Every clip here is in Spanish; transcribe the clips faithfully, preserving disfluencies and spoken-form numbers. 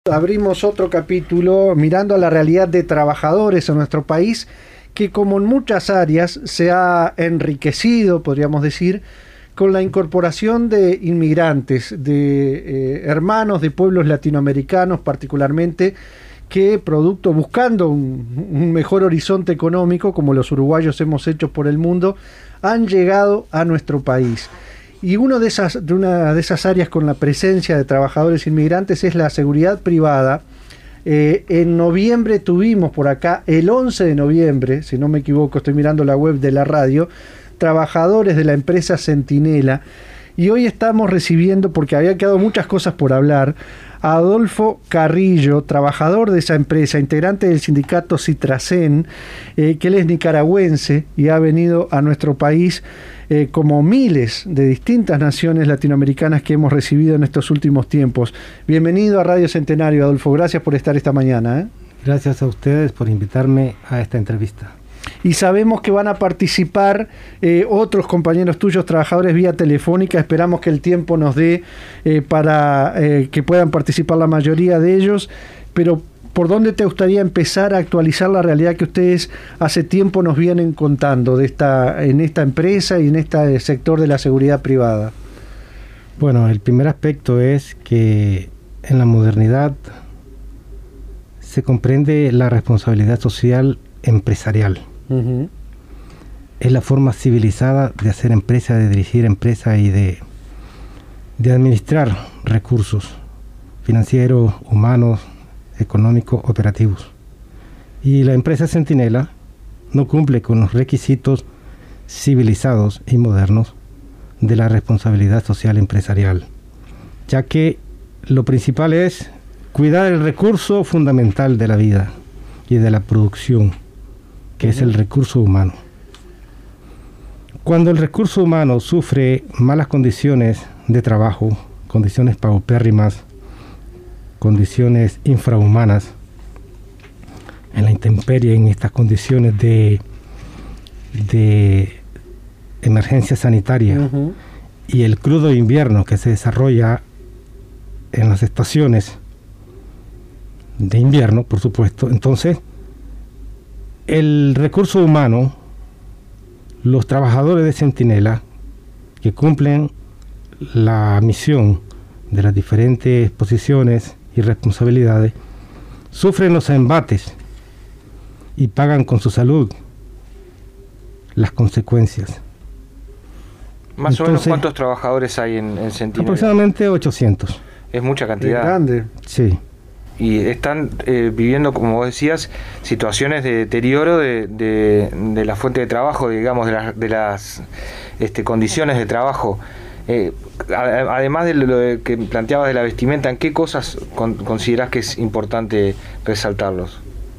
Abrimos otro capítulo mirando a la realidad de trabajadores en nuestro país, que como en muchas áreas se ha enriquecido, podríamos decir, con la incorporación de inmigrantes, de eh, hermanos de pueblos latinoamericanos particularmente, que producto, buscando un, un mejor horizonte económico, como los uruguayos hemos hecho por el mundo, han llegado a nuestro país. Y uno de esas, de una de esas áreas con la presencia de trabajadores inmigrantes es la seguridad privada. Eh, en noviembre tuvimos por acá, el once de noviembre, si no me equivoco, estoy mirando la web de la radio, trabajadores de la empresa Centinela. Y hoy estamos recibiendo, porque había quedado muchas cosas por hablar, a Adolfo Carrillo, trabajador de esa empresa, integrante del sindicato Citracén, eh, que él es nicaragüense y ha venido a nuestro país eh, como miles de distintas naciones latinoamericanas que hemos recibido en estos últimos tiempos. Bienvenido a Radio Centenario, Adolfo, gracias por estar esta mañana. ¿eh? Gracias a ustedes por invitarme a esta entrevista. Y sabemos que van a participar eh, otros compañeros tuyos, trabajadores vía telefónica. Esperamos que el tiempo nos dé eh, para eh, que puedan participar la mayoría de ellos. Pero, ¿por dónde te gustaría empezar a actualizar la realidad que ustedes hace tiempo nos vienen contando de esta, en esta empresa y en este sector de la seguridad privada? Bueno, el primer aspecto es que en la modernidad se comprende la responsabilidad social empresarial. Uh-huh. Es la forma civilizada de hacer empresa, de dirigir empresa y de, de administrar recursos financieros, humanos, económicos, operativos. Y la empresa Centinela no cumple con los requisitos civilizados y modernos de la responsabilidad social empresarial, ya que lo principal es cuidar el recurso fundamental de la vida y de la producción, que es el recurso humano. Cuando el recurso humano sufre malas condiciones de trabajo, condiciones paupérrimas, condiciones infrahumanas, en la intemperie, en estas condiciones de, de emergencia sanitaria, uh-huh. y el crudo invierno que se desarrolla en las estaciones de invierno, por supuesto, entonces el recurso humano, los trabajadores de Centinela que cumplen la misión de las diferentes posiciones y responsabilidades, sufren los embates y pagan con su salud las consecuencias. Más Entonces, o menos, ¿cuántos trabajadores hay en, en Centinela? Aproximadamente ochocientos. Es mucha cantidad. Es grande. Sí. Y están eh, viviendo, como vos decías, situaciones de deterioro de, de, de la fuente de trabajo, digamos, de, la, de las este, condiciones de trabajo. Eh, a, además de lo de que planteabas de la vestimenta, ¿en qué cosas con, considerás que es importante resaltarlos?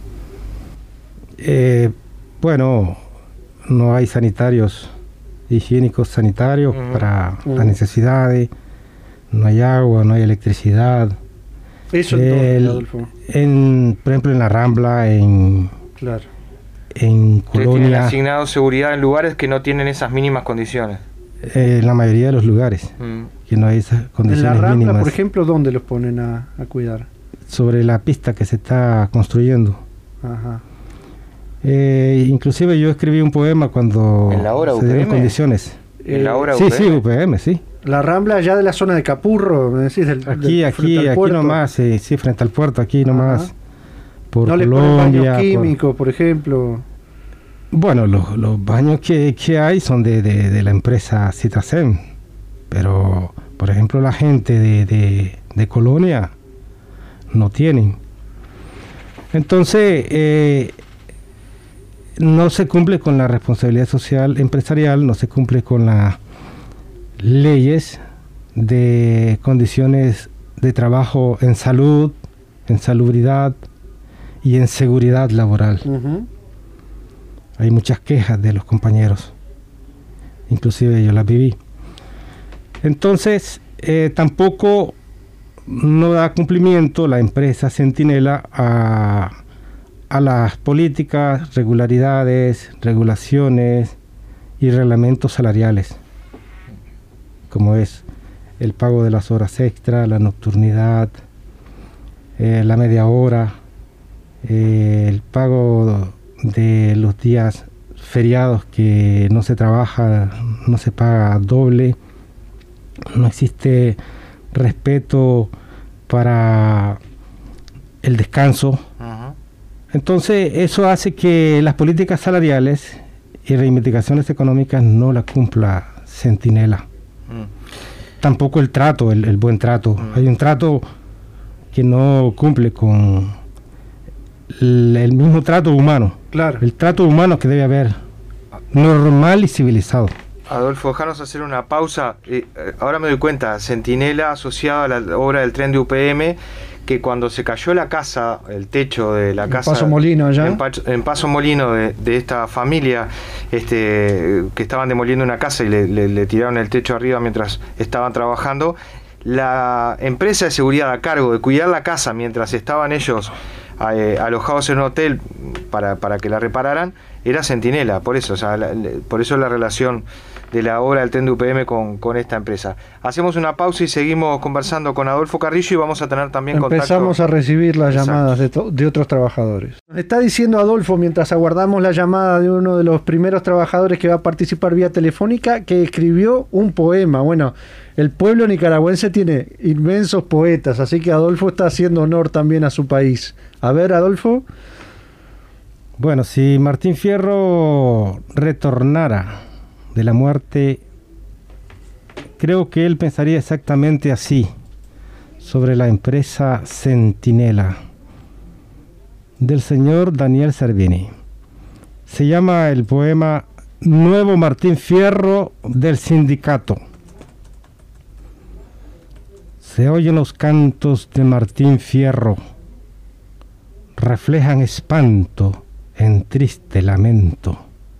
Eh, bueno, no hay sanitarios, higiénicos sanitarios uh-huh. para uh-huh. las necesidades, no hay agua, no hay electricidad. Eso en el, todo, Adolfo. En, por ejemplo, en la Rambla, en, claro. en Colonia. Tienen asignado seguridad en lugares que no tienen esas mínimas condiciones. Eh, en la mayoría de los lugares, mm. que no hay esas condiciones mínimas. En la Rambla, mínimas. por ejemplo, ¿dónde los ponen a, a cuidar? Sobre la pista que se está construyendo. Ajá. Eh, inclusive yo escribí un poema cuando ¿En la obra se U P M? dieron condiciones. ¿En la obra sí, U P M? Sí, U P M, sí. La Rambla ya de la zona de Capurro, me decís, del, aquí, del, aquí, aquí nomás, sí, sí, frente al puerto, aquí nomás. Ajá. Por ¿No Colombia, le ponen baños químicos, por, por ejemplo? Bueno, los, los baños que, que hay son de, de, de la empresa Citracén, pero, por ejemplo, la gente de, de, de Colonia no tienen. Entonces, eh, no se cumple con la responsabilidad social empresarial, no se cumple con las leyes de condiciones de trabajo en salud, en salubridad y en seguridad laboral. Uh-huh. Hay muchas quejas de los compañeros, inclusive yo las viví. Entonces, eh, tampoco no da cumplimiento la empresa Centinela a, a las políticas, regularidades, regulaciones y reglamentos salariales, como es el pago de las horas extra, la nocturnidad, eh, la media hora, eh, el pago de los días feriados que no se trabaja, no se paga doble, no existe respeto para el descanso. Uh-huh. Entonces eso hace que las políticas salariales y reivindicaciones económicas no las cumpla Centinela. Uh-huh. Tampoco el trato, el, el buen trato. Uh-huh. Hay un trato que no cumple con el, el mismo trato humano. Claro. El trato humano que debe haber, normal y civilizado. Adolfo, déjanos hacer una pausa. Eh, ahora me doy cuenta, Centinela asociado a la obra del tren de U P M, que cuando se cayó la casa, el techo de la en casa... Paso Molino allá. En, Pacho, en Paso Molino de, de esta familia, este, que estaban demoliendo una casa y le, le, le tiraron el techo arriba mientras estaban trabajando. La empresa de seguridad a cargo de cuidar la casa mientras estaban ellos eh, alojados en un hotel para, para que la repararan, era Centinela, por eso, o sea, la, por eso la relación de la obra del tren de U P M con, con esta empresa. Hacemos una pausa y seguimos conversando con Adolfo Carrillo y vamos a tener también contacto. Empezamos a recibir las Exacto. llamadas de, to- de otros trabajadores. Nos está diciendo Adolfo, mientras aguardamos la llamada de uno de los primeros trabajadores que va a participar vía telefónica, que escribió un poema. Bueno, el pueblo nicaragüense tiene inmensos poetas, así que Adolfo está haciendo honor también a su país. A ver, Adolfo. Bueno, si Martín Fierro retornara de la muerte, creo que él pensaría exactamente así sobre la empresa Centinela del señor Daniel Servini. Se llama el poema Nuevo Martín Fierro del Sindicato. Se oyen los cantos de Martín Fierro, reflejan espanto en triste lamento.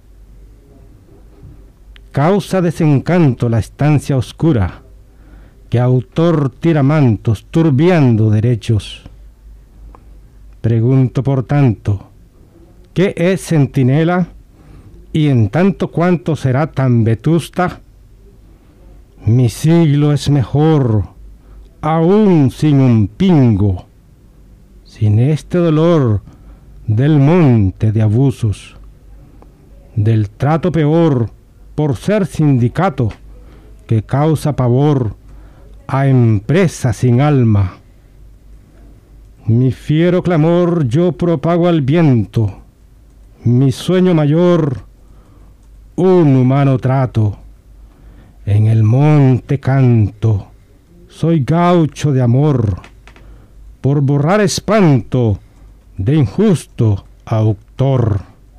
Causa desencanto la estancia oscura, que autor tira mantos turbiando derechos. Pregunto por tanto, ¿qué es Centinela? Y en tanto cuanto será tan vetusta. Mi siglo es mejor, aún sin un pingo, sin este dolor del monte de abusos, del trato peor por ser sindicato que causa pavor a empresa sin alma. Mi fiero clamor yo propago al viento, mi sueño mayor, un humano trato. En el monte canto, soy gaucho de amor, por borrar espanto de injusto autor.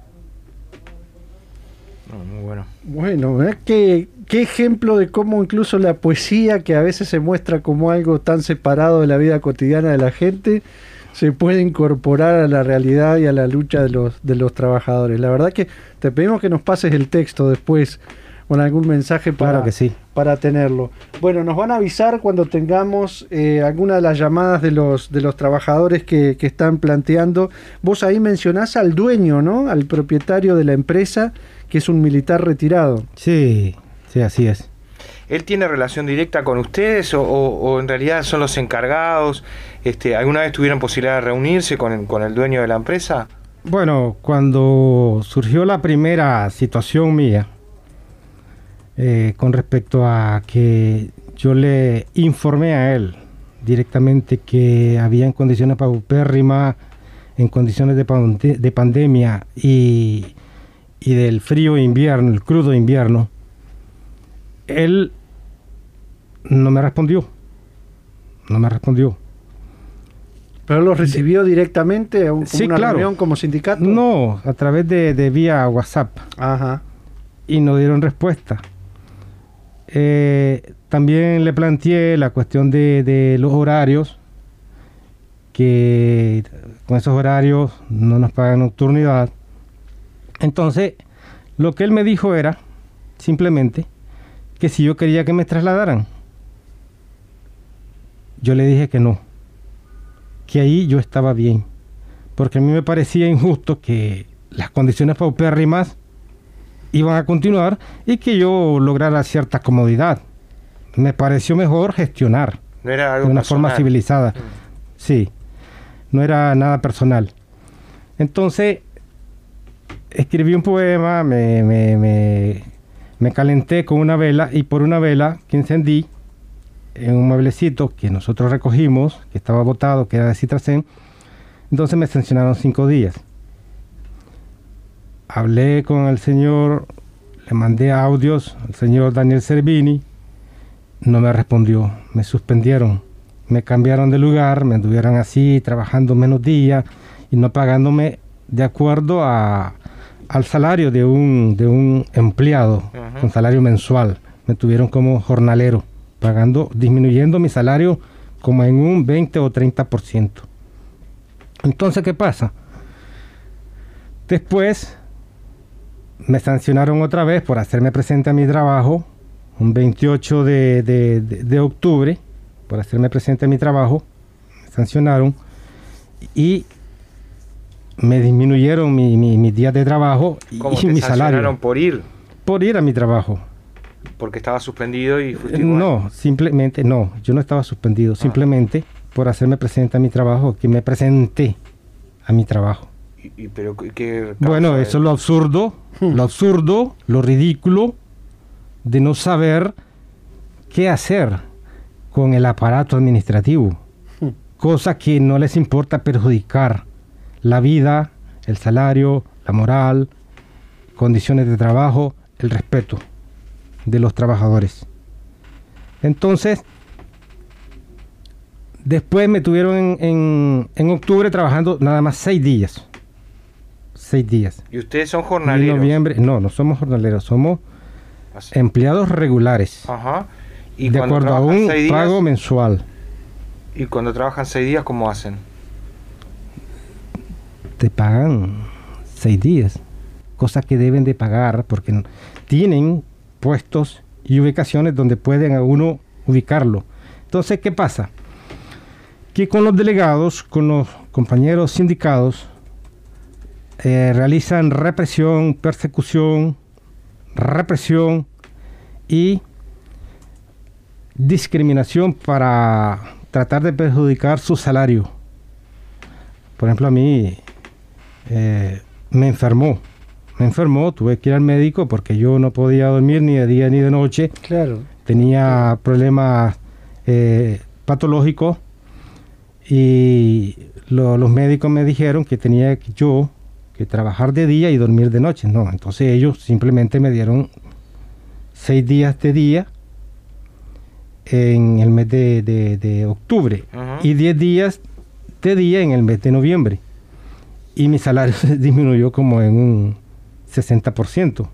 Muy bueno. Bueno, ¿eh? ¿Qué, qué ejemplo de cómo incluso la poesía, que a veces se muestra como algo tan separado de la vida cotidiana de la gente, se puede incorporar a la realidad y a la lucha de los, de los trabajadores. La verdad que te pedimos que nos pases el texto después con algún mensaje para, claro que sí. para tenerlo. Bueno, nos van a avisar cuando tengamos eh, alguna de las llamadas de los, de los trabajadores que, que están planteando. Vos ahí mencionás al dueño, ¿no? Al propietario de la empresa, que es un militar retirado. Sí, sí, así es. ¿Él tiene relación directa con ustedes o, o, o en realidad son los encargados? Este, ¿Alguna vez tuvieron posibilidad de reunirse con el, con el dueño de la empresa? Bueno, cuando surgió la primera situación mía, eh, con respecto a que yo le informé a él directamente que había en condiciones paupérrimas, en condiciones de, pande- de pandemia y, y del frío invierno, el crudo invierno, él no me respondió, no me respondió. ¿Pero lo recibió directamente a un, sí, una claro. reunión como sindicato? No, a través de, de vía WhatsApp. Ajá. Y no dieron respuesta. Eh, también le planteé la cuestión de, de los horarios, que con esos horarios no nos pagan nocturnidad. Entonces, lo que él me dijo era, simplemente, que si yo quería que me trasladaran. Yo le dije que no, que ahí yo estaba bien, porque a mí me parecía injusto que las condiciones paupérrimas iban a continuar y que yo lograra cierta comodidad. Me pareció mejor gestionar no era algo de una personal. forma civilizada. Mm. Sí. no era nada personal. Entonces, escribí un poema, me, me, me, me calenté con una vela, y por una vela que encendí en un mueblecito que nosotros recogimos, que estaba botado, que era de Citracén, entonces me sancionaron cinco días. Hablé con el señor, le mandé audios al señor Daniel Cervini, no me respondió, me suspendieron, me cambiaron de lugar, me anduvieron así, trabajando menos días y no pagándome de acuerdo a, al salario de un, de un empleado, uh-huh. con salario mensual. Me tuvieron como jornalero, pagando, disminuyendo mi salario como en un veinte o treinta por ciento. Entonces, ¿qué pasa? Después me sancionaron otra vez por hacerme presente a mi trabajo, un veintiocho de, de, de, de octubre, por hacerme presente a mi trabajo, me sancionaron y me disminuyeron mi, mi, mis días de trabajo y, ¿Cómo y te mi salario. por ir? Por ir a mi trabajo. Porque estaba suspendido y fuiste igual. No, simplemente, no, yo no estaba suspendido, ah. simplemente por hacerme presente a mi trabajo, que me presenté a mi trabajo. ¿Y, y pero qué bueno, eso es lo absurdo, hmm. lo absurdo, lo ridículo de no saber qué hacer con el aparato administrativo, hmm. cosa que no les importa perjudicar la vida, el salario, la moral, condiciones de trabajo, el respeto de los trabajadores. Entonces, después me tuvieron en, en, en octubre trabajando nada más seis días. Seis días. ¿Y ustedes son jornaleros? En noviembre, no, no somos jornaleros, somos Así. empleados regulares. Ajá. ¿Y de acuerdo a un días, pago mensual. ¿Y cuando trabajan seis días, cómo hacen? Te pagan seis días, cosa que deben de pagar porque tienen puestos y ubicaciones donde pueden a uno ubicarlo. Entonces, ¿qué pasa? Que con los delegados, con los compañeros sindicados, eh, realizan represión, persecución, represión y discriminación para tratar de perjudicar su salario. Por ejemplo, a mí eh, me enfermó, me enfermó, tuve que ir al médico porque yo no podía dormir ni de día ni de noche. Claro. Tenía problemas eh, patológicos y lo, los médicos me dijeron que tenía que yo que trabajar de día y dormir de noche. No, entonces ellos simplemente me dieron seis días de día en el mes de, de, de octubre uh-huh. y diez días de día en el mes de noviembre. Y mi salario se disminuyó como en un sesenta por ciento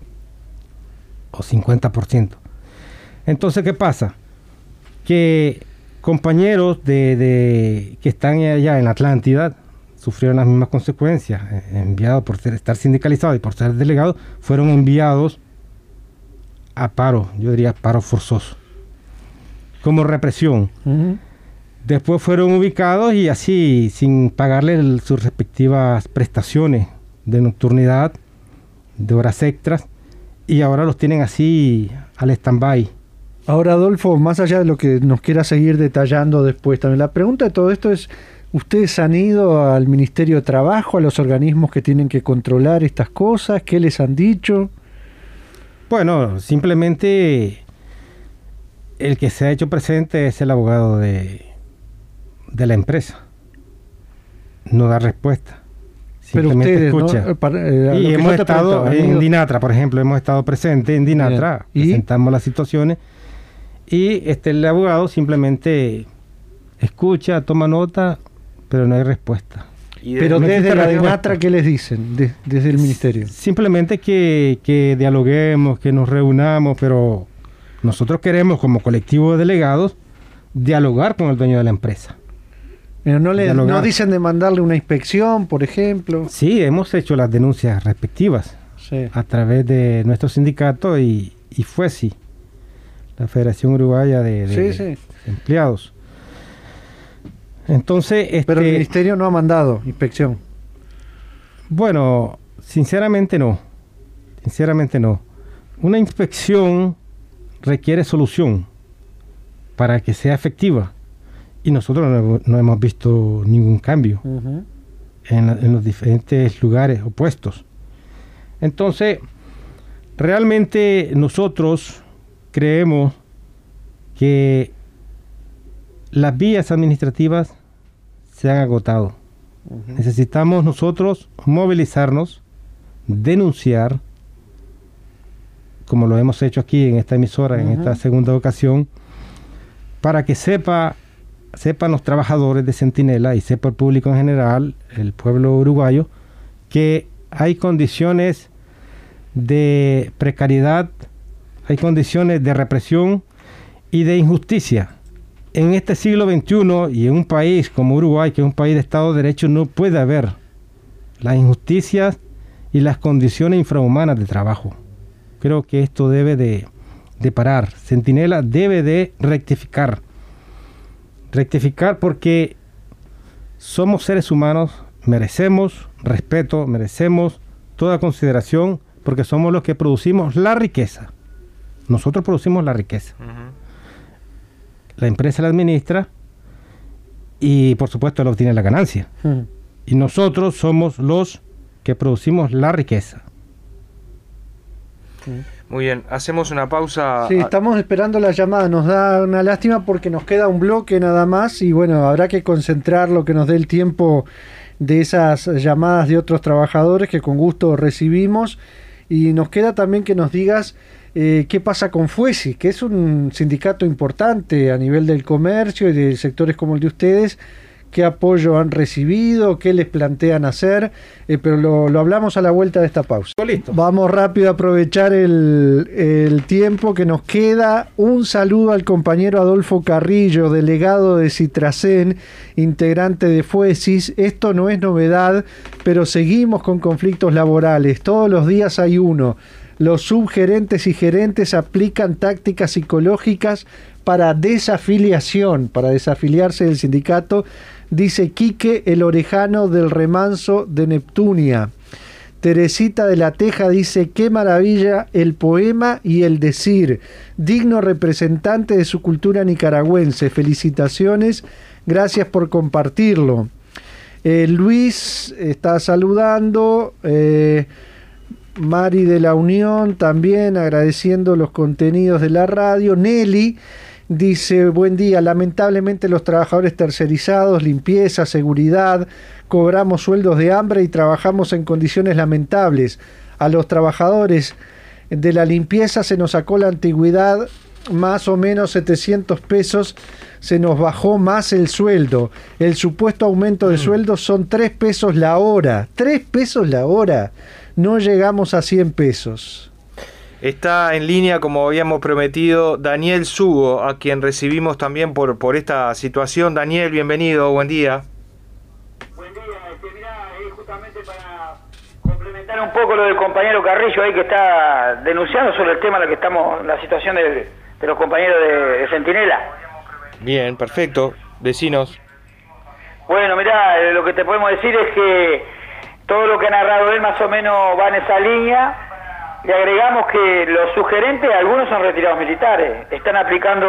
o cincuenta por ciento. Entonces, ¿qué pasa? Que compañeros de, de que están allá en la Atlántida sufrieron las mismas consecuencias. Eh, enviados por ser, estar sindicalizados y por ser delegados, fueron enviados a paro, yo diría paro forzoso, como represión. Uh-huh. Después fueron ubicados y así, sin pagarle el, sus respectivas prestaciones de nocturnidad, de horas extras, y ahora los tienen así al stand-by. Ahora, Adolfo, más allá de lo que nos quiera seguir detallando después, también la pregunta de todo esto es, ¿ustedes han ido al Ministerio de Trabajo, a los organismos que tienen que controlar estas cosas? ¿Qué les han dicho? Bueno, simplemente el que se ha hecho presente es el abogado de, de la empresa. No da respuesta. Simplemente Pero ustedes, escucha. ¿no? Para, eh, y hemos estado en Dinatra, por ejemplo, hemos estado presentes en Dinatra, ¿Y? presentamos las situaciones y este, el abogado simplemente escucha, toma nota, pero no hay respuesta. De, pero desde la Dinatra, ¿qué les dicen de, desde el ministerio? Simplemente que, que dialoguemos, que nos reunamos, pero nosotros queremos como colectivo de delegados dialogar con el dueño de la empresa. Pero no, le, no dicen de mandarle una inspección, por ejemplo. Sí, hemos hecho las denuncias respectivas sí. a través de nuestro sindicato y, y FUESI, la Federación Uruguaya de, de, sí, sí. de Empleados. Entonces, este, pero el ministerio no ha mandado inspección. Bueno, sinceramente no. Sinceramente no. Una inspección requiere solución para que sea efectiva. y nosotros no, no hemos visto ningún cambio uh-huh. en, en los diferentes lugares opuestos. Entonces, realmente nosotros creemos que las vías administrativas se han agotado. Uh-huh. Necesitamos nosotros movilizarnos, denunciar, como lo hemos hecho aquí en esta emisora, uh-huh. en esta segunda ocasión, para que sepa, sepan los trabajadores de Centinela y sepa el público en general, el pueblo uruguayo, que hay condiciones de precariedad, hay condiciones de represión y de injusticia. En este siglo veintiuno y en un país como Uruguay, que es un país de Estado de Derecho, no puede haber las injusticias y las condiciones infrahumanas de trabajo. Creo que esto debe de, de parar. Centinela debe de rectificar. Rectificar porque somos seres humanos, merecemos respeto, merecemos toda consideración, porque somos los que producimos la riqueza. Nosotros producimos la riqueza. Uh-huh. La empresa la administra y por supuesto la obtiene la ganancia. Uh-huh. Y nosotros somos los que producimos la riqueza. Muy bien, hacemos una pausa. Sí, estamos esperando la llamada, nos da una lástima porque nos queda un bloque nada más y bueno, habrá que concentrar lo que nos dé el tiempo de esas llamadas de otros trabajadores que con gusto recibimos, y nos queda también que nos digas eh, qué pasa con FUESI, que es un sindicato importante a nivel del comercio y de sectores como el de ustedes. ¿Qué apoyo han recibido? ¿Qué les plantean hacer? Eh, pero lo, lo hablamos a la vuelta de esta pausa. Listo. Vamos rápido a aprovechar el, el tiempo que nos queda. Un saludo al compañero Adolfo Carrillo, delegado de Citracén, integrante de FUESIS. Esto no es novedad, pero seguimos con conflictos laborales. Todos los días hay uno. Los subgerentes y gerentes aplican tácticas psicológicas para desafiliación, para desafiliarse del sindicato, dice Quique el Orejano del Remanso de Neptunia. Teresita de la Teja dice: qué maravilla el poema y el decir, digno representante de su cultura nicaragüense, felicitaciones, gracias por compartirlo. Eh, Luis está saludando, eh, Mari de la Unión también agradeciendo los contenidos de la radio. Nelly dice: buen día, lamentablemente los trabajadores tercerizados, limpieza, seguridad, cobramos sueldos de hambre y trabajamos en condiciones lamentables. A los trabajadores de la limpieza se nos sacó la antigüedad, más o menos setecientos pesos, se nos bajó más el sueldo. El supuesto aumento de sueldo son tres pesos la hora. tres pesos la hora. No llegamos a cien pesos. Está en línea, como habíamos prometido, Daniel Sugo, a quien recibimos también por, por esta situación. Daniel, bienvenido, buen día. Buen día, este, mirá, eh, justamente para complementar un poco lo del compañero Carrillo ahí que está denunciando sobre el tema en el que estamos, la situación de, de los compañeros de, de Centinela. Bien, perfecto. Vecinos. Bueno, mirá, eh, lo que te podemos decir es que todo lo que ha narrado él más o menos va en esa línea. Le agregamos que los sugerentes, algunos son retirados militares, están aplicando,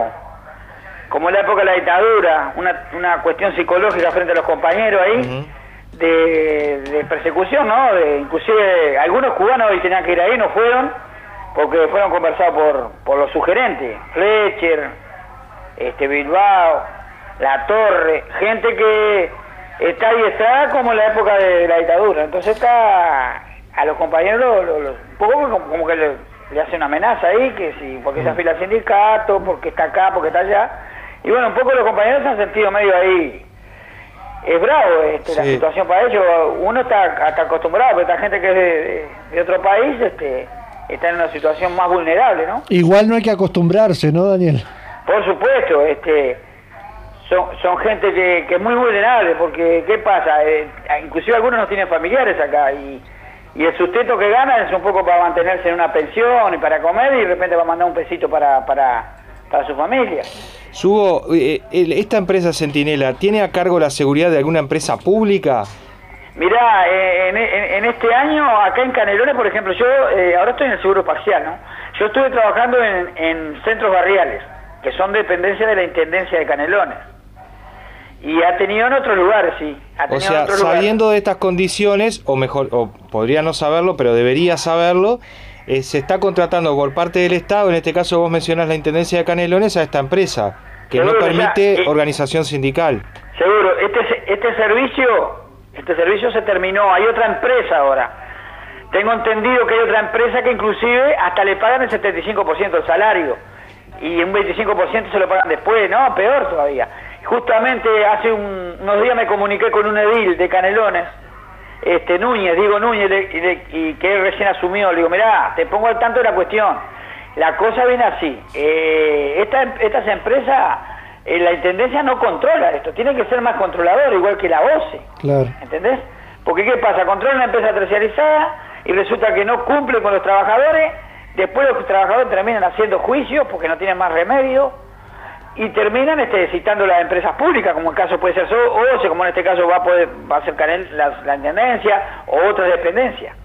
como en la época de la dictadura, una, una cuestión psicológica frente a los compañeros ahí, uh-huh. de, de persecución, ¿no? De, inclusive algunos cubanos hoy tenían que ir ahí, no fueron, porque fueron conversados por, por los sugerentes, Fletcher, este Bilbao, La Torre, gente que está adiestrada como en la época de la dictadura. Entonces está a los compañeros lo, lo, lo, un poco como, como que le, le hace una amenaza ahí, que si porque se afila al sindicato, porque está acá, porque está allá. Y bueno, un poco los compañeros se han sentido medio ahí. Es bravo este, sí. La situación para ellos. Uno está, está acostumbrado, pero esta gente que es de, de, de otro país este, está en una situación más vulnerable, ¿no? Igual no hay que acostumbrarse, ¿no, Daniel? Por supuesto, este... Son, son gente que, que es muy vulnerable, porque ¿qué pasa? Eh, inclusive algunos no tienen familiares acá, y, y el sustento que ganan es un poco para mantenerse en una pensión y para comer, y de repente va a mandar un pesito para, para, para su familia. Sugo, eh, ¿esta empresa Centinela tiene a cargo la seguridad de alguna empresa pública? Mirá, eh, en, en, en este año, acá en Canelones, por ejemplo, yo eh, ahora estoy en el seguro parcial, ¿no? Yo estuve trabajando en, en centros barriales, que son dependencia de la Intendencia de Canelones. Y ha tenido en otros lugares, sí. Ha o sea, sabiendo de estas condiciones, o mejor, o podría no saberlo, pero debería saberlo, eh, se está contratando por parte del Estado, en este caso vos mencionás la Intendencia de Canelones, a esta empresa, que seguro, no permite ya, eh, organización sindical. Seguro, este, este servicio, este servicio se terminó, hay otra empresa ahora. Tengo entendido que hay otra empresa que inclusive hasta le pagan el setenta y cinco por ciento del salario, y un veinticinco por ciento se lo pagan después, no, peor todavía. Justamente hace un, unos días me comuniqué con un edil de Canelones, este Núñez, digo Núñez, y, de, y que él recién asumió. Le digo, mirá, te pongo al tanto de la cuestión. La cosa viene así. Eh, esta, estas empresas, eh, la Intendencia no controla esto. Tiene que ser más controlador, igual que la O C E. Claro. ¿Entendés? Porque ¿qué pasa? Controla una empresa terciarizada y resulta que no cumple con los trabajadores. Después los trabajadores terminan haciendo juicios porque no tienen más remedio. Y terminan este, citando las empresas públicas, como el caso puede ser O C E, como en este caso va a poder va a ser Canel, la, la Intendencia o otras dependencias.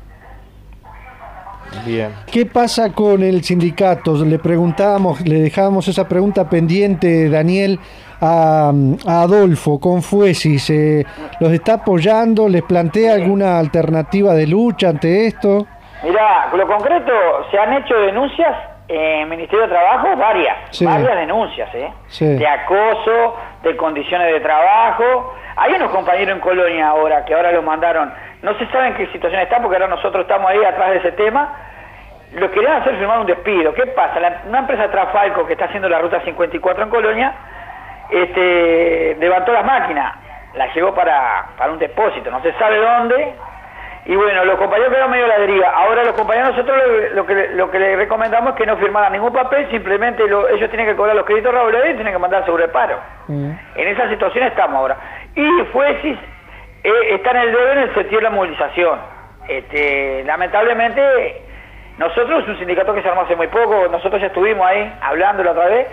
Bien. ¿Qué pasa con el sindicato? Le preguntábamos, le dejábamos esa pregunta pendiente, Daniel, a, a Adolfo con Fuesis. Eh, ¿Los está apoyando? ¿Les plantea alguna alternativa de lucha ante esto? Mirá, con lo concreto, se han hecho denuncias en el Ministerio de Trabajo, varias, sí. varias denuncias, ¿eh? Sí. De acoso, de condiciones de trabajo. Hay unos compañeros en Colonia ahora, que ahora los mandaron, no se sabe en qué situación están, porque ahora nosotros estamos ahí atrás de ese tema. Lo querían hacer firmar un despido. ¿Qué pasa? La, una empresa Trafalco que está haciendo la ruta cincuenta y cuatro en Colonia, este, levantó las máquinas, las llevó para, para un depósito, no se sabe dónde. Y bueno, los compañeros quedaron medio a la deriva. Ahora los compañeros, nosotros lo, lo que lo que les recomendamos es que no firmaran ningún papel, simplemente lo, ellos tienen que cobrar los créditos laborales y tienen que mandar sobre paro. Mm. En esa situación estamos ahora. Y Fuesis eh, está en el debe en el sentido de la movilización. Este, lamentablemente, nosotros es un sindicato que se armó hace muy poco, nosotros ya estuvimos ahí hablándolo otra vez,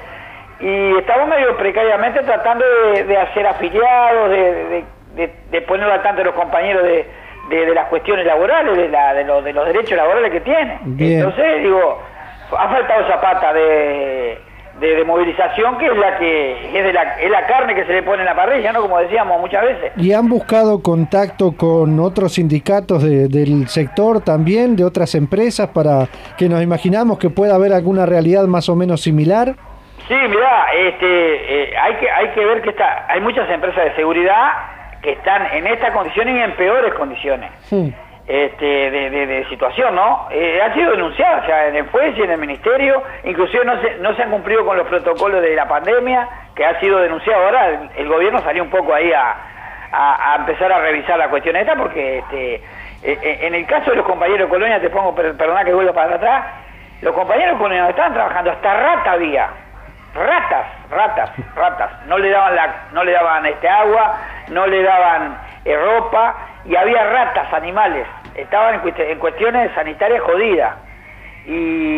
y estamos medio precariamente tratando de, de hacer afiliados, de, de, de, de ponerlo al tanto de los compañeros de De, de las cuestiones laborales, de, la, de, lo, de los derechos laborales que tienen. Bien. Entonces, digo, ha faltado esa pata de, de, de movilización, que es la que es, de la, es la carne que se le pone en la parrilla, ¿no? Como decíamos muchas veces. ¿Y han buscado contacto con otros sindicatos de, del sector también, de otras empresas, para que nos imaginamos que pueda haber alguna realidad más o menos similar? Sí, mirá, este, eh, hay que hay que ver que está, hay muchas empresas de seguridad que están en estas condiciones y en peores condiciones sí. este, de, de, de situación, ¿no? Eh, han sido denunciadas ya en el Fuesis y en el Ministerio, inclusive no se, no se han cumplido con los protocolos de la pandemia, que ha sido denunciado. Ahora el, el gobierno salió un poco ahí a, a, a empezar a revisar la cuestión esta, porque este, eh, en el caso de los compañeros de Colonia, te pongo, perdona que vuelvo para atrás, los compañeros de Colonia estaban trabajando, hasta rata había. Ratas, ratas, ratas. No le daban la, no le daban este agua, no le daban eh, ropa, y había ratas, animales. Estaban en, cuest en cuestiones sanitarias jodidas. Y,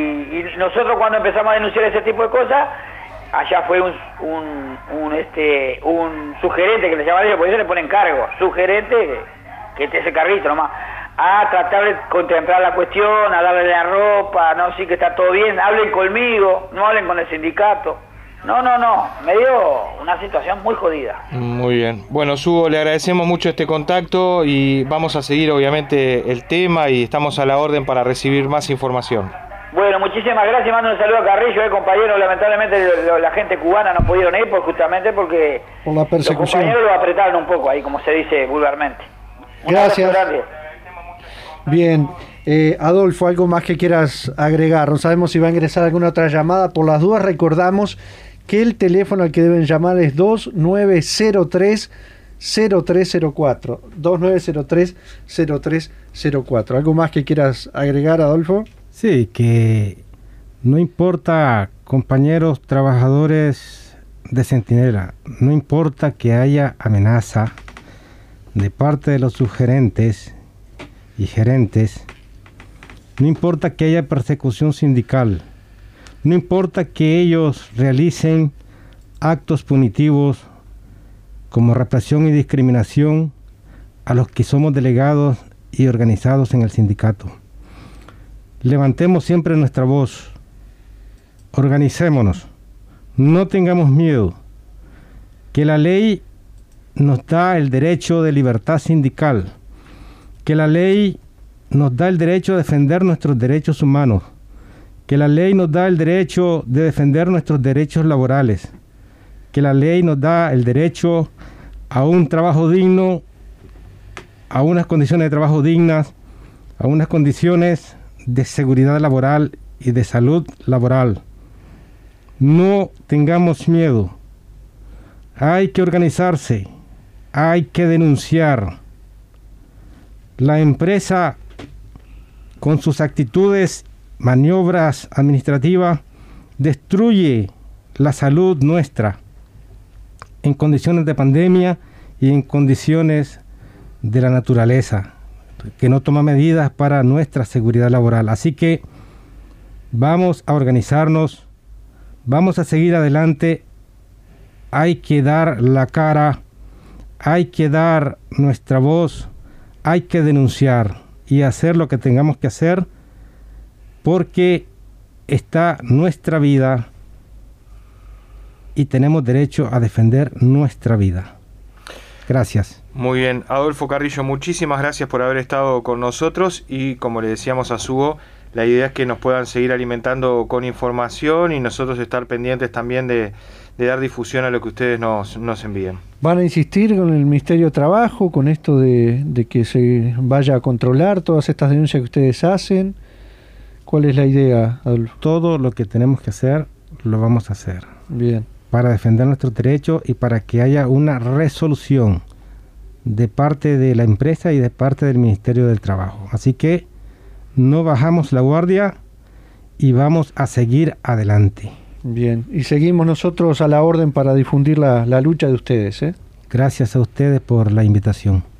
y nosotros cuando empezamos a denunciar ese tipo de cosas, allá fue un, un, un este, un sugerente que le llaman ellos, porque ellos le ponen cargo, sugerente que esté ese carrito nomás, a tratar de contemplar la cuestión, a darle la ropa, no, sí que está todo bien, hablen conmigo, no hablen con el sindicato. No, no, no, me dio una situación muy jodida. Muy bien. Bueno, Sugo, le agradecemos mucho este contacto y vamos a seguir obviamente el tema y estamos a la orden para recibir más información. Bueno, muchísimas gracias, mando un saludo a Carrillo, eh, compañero. Lamentablemente lo, la gente cubana no pudieron ir por, justamente porque por la persecución. Los compañeros lo apretaron un poco ahí, como se dice vulgarmente. Gracias. Bien, eh, Adolfo, ¿algo más que quieras agregar? No sabemos si va a ingresar alguna otra llamada. Por las dudas, recordamos que el teléfono al que deben llamar es dos nueve cero tres, cero tres cero cuatro. dos nueve cero tres, cero tres cero cuatro. ¿Algo más que quieras agregar, Adolfo? Sí, que no importa, compañeros trabajadores de Centinela, no importa que haya amenaza de parte de los subgerentes y gerentes, no importa que haya persecución sindical, no importa que ellos realicen actos punitivos como represión y discriminación a los que somos delegados y organizados en el sindicato. Levantemos siempre nuestra voz, organicémonos, no tengamos miedo, que la ley nos da el derecho de libertad sindical, que la ley nos da el derecho de defender nuestros derechos humanos, que la ley nos da el derecho de defender nuestros derechos laborales, que la ley nos da el derecho a un trabajo digno, a unas condiciones de trabajo dignas, a unas condiciones de seguridad laboral y de salud laboral. No tengamos miedo. Hay que organizarse, hay que denunciar. La empresa, con sus actitudes, maniobras administrativas, destruye la salud nuestra en condiciones de pandemia y en condiciones de la naturaleza, que no toma medidas para nuestra seguridad laboral. Así que vamos a organizarnos, vamos a seguir adelante, hay que dar la cara, hay que dar nuestra voz, hay que denunciar y hacer lo que tengamos que hacer, porque está nuestra vida y tenemos derecho a defender nuestra vida. Gracias. Muy bien, Adolfo Carrillo, muchísimas gracias por haber estado con nosotros y como le decíamos a Sugo, la idea es que nos puedan seguir alimentando con información y nosotros estar pendientes también de, de dar difusión a lo que ustedes nos, nos envíen. ¿Van a insistir con el Ministerio de Trabajo, con esto de, de que se vaya a controlar todas estas denuncias que ustedes hacen? ¿Cuál es la idea, Adolfo? Todo lo que tenemos que hacer, lo vamos a hacer. Bien. Para defender nuestros derechos y para que haya una resolución de parte de la empresa y de parte del Ministerio del Trabajo. Así que no bajamos la guardia y vamos a seguir adelante. Bien, y seguimos nosotros a la orden para difundir la, la lucha de ustedes, ¿eh? Gracias a ustedes por la invitación.